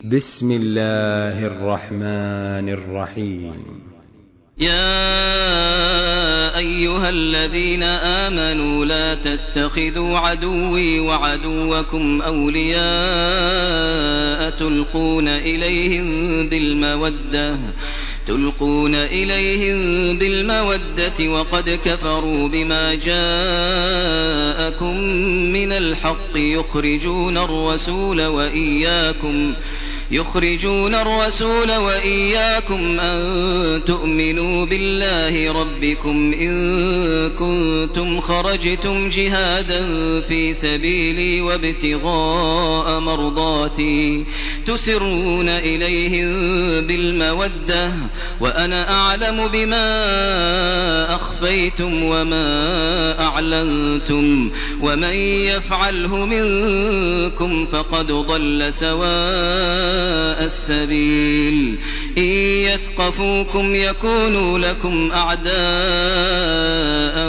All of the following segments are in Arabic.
بسم الله الرحمن الرحيم. يا أيها الذين آمنوا لا تتخذوا عدوي وعدوكم أولياء تلقون إليهم بالمودة وقد كفروا بما جاءكم من الحق يخرجون الرسول وإياكم أن تؤمنوا بالله ربكم إن كنتم خرجتم جهادا في سبيلي وابتغاء مرضاتي تسرون إليهم بالمودة وأنا أعلم بما أخفيتم وما أعلنتم ومن يفعله منكم فقد ضل سواء السبيل. إن يثقفوكم يكونوا لكم أعداء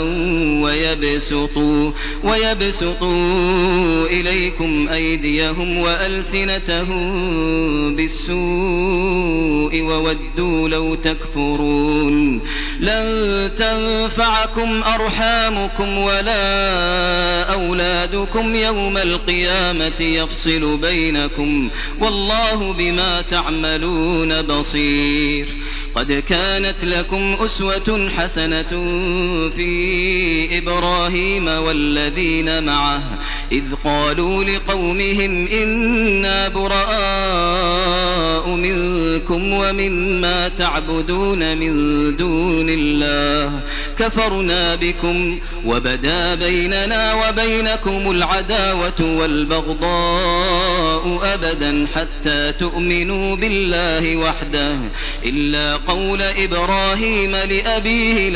ويبسطوا إليكم أيديهم وألسنتهم بالسوء وودوا لو تكفرون. لن تنفعكم أرحامكم ولا أولادكم يوم القيامة يفصل بينكم والله بما تعملون بصير. قد كانت لكم أسوة حسنة في إبراهيم والذين معه إذ قالوا لقومهم إنا براء منكم ومما تعبدون من دون الله كفرنا بكم وبدا بيننا وبينكم العداوة والبغضاء أبدا حتى تؤمنوا بالله وحده إلا قول إبراهيم لأبيه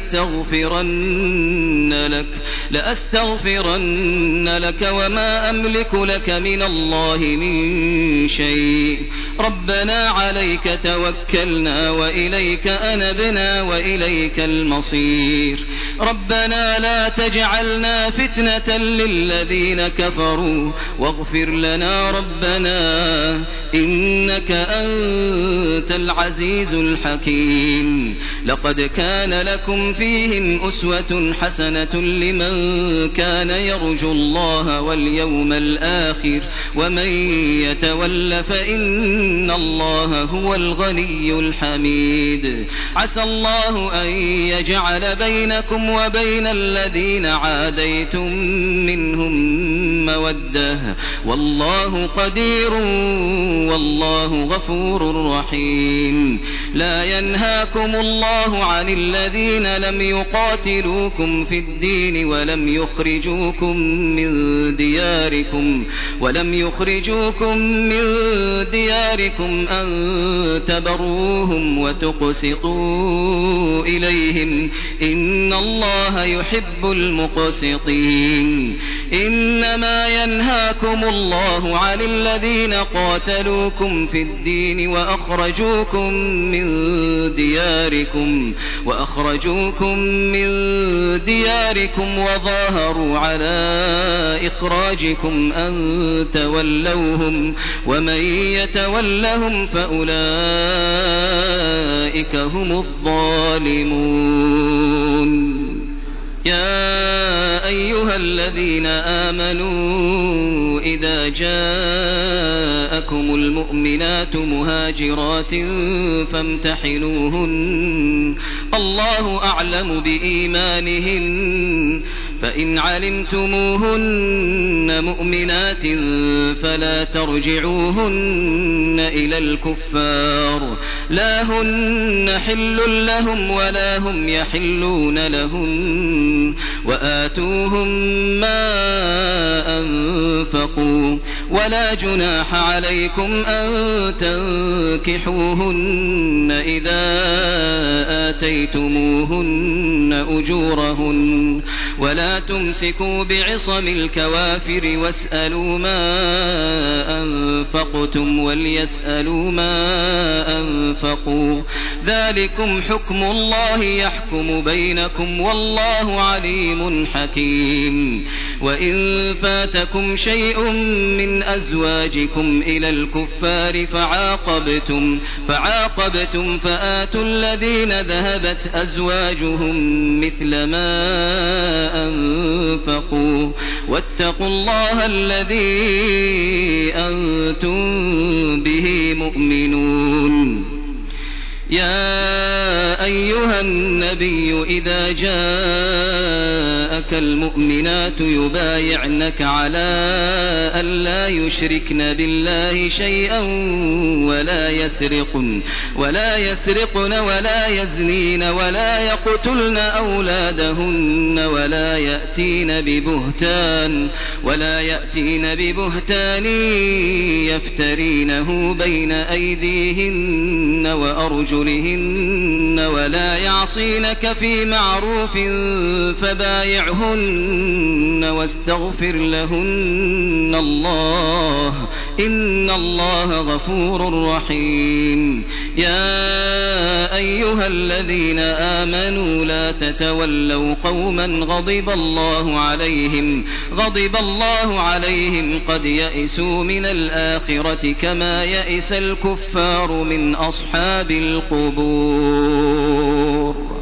لأستغفرن لك وما أملك لك من الله من شيء. ربنا عليك توكلنا وإليك أنبنا وإليك المصير. ربنا لا تجعلنا فتنة للذين كفروا واغفر لنا ربنا إنك أنت العزيز الحكيم. لقد كان لكم فيهم أسوة حسنة لمن كان يرجو الله واليوم الآخر ومن يتول فإن الله هو الغني الحميد. عسى الله أن يجعل بينكم وبين الذين عاديتم منهم مودة والله قدير والله غفور رحيم. لا ينهاكم الله عن الذين لم يقاتلوكم في الدين ولم يخرجوكم من دياركم أن تبروهم وتقسطوا إليهم إن الله يحب المقسطين. إنما ينهاكم الله عن الذين قاتلوكم في الدين وأخرجوكم من دياركم وظاهروا على إخراجكم أن تولوهم ومن يتولهم فأولئك هم الظالمون. يا أيها الذين آمنوا إذا جاءكم المؤمنات مهاجرات فامتحنوهن الله أعلم بإيمانهن فإن علمتموهن مؤمنات فلا ترجعوهن إلى الكفار لا هن حل لهم ولا هم يحلون لهم وآتوهم ما أنفقوا ولا جناح عليكم أن تنكحوهن إذا آتيتموهن أجورهن ولا تمسكوا بعصم الكوافر واسألوا ما أنفقتم وليسألوا ما أنفقوا ذلكم حكم الله يحكم بينكم والله عليم حكيم. وإن فاتكم شيء من أزواجكم إلى الكفار فعاقبتم فآتوا الذين ذهبت أزواجهم مثل ما أنفقوا واتقوا الله الذي أنتم به مؤمنون. يا أيها النبي إذا جاءك المؤمنات يبايعنك على أن لا يشركن بالله شيئا ولا يسرقن ولا يزنين ولا يقتلن أولادهن ولا يأتين ببهتان يفترينه بين أيديهن وأرجلهن ولا يعصينك في معروف فبايعهن واستغفر لهن الله إن الله غفور رحيم. يا أيها الذين آمنوا لا تتولوا قوما غضب الله عليهم قد يئسوا من الآخرة كما يئس الكفار من أصحاب القبور.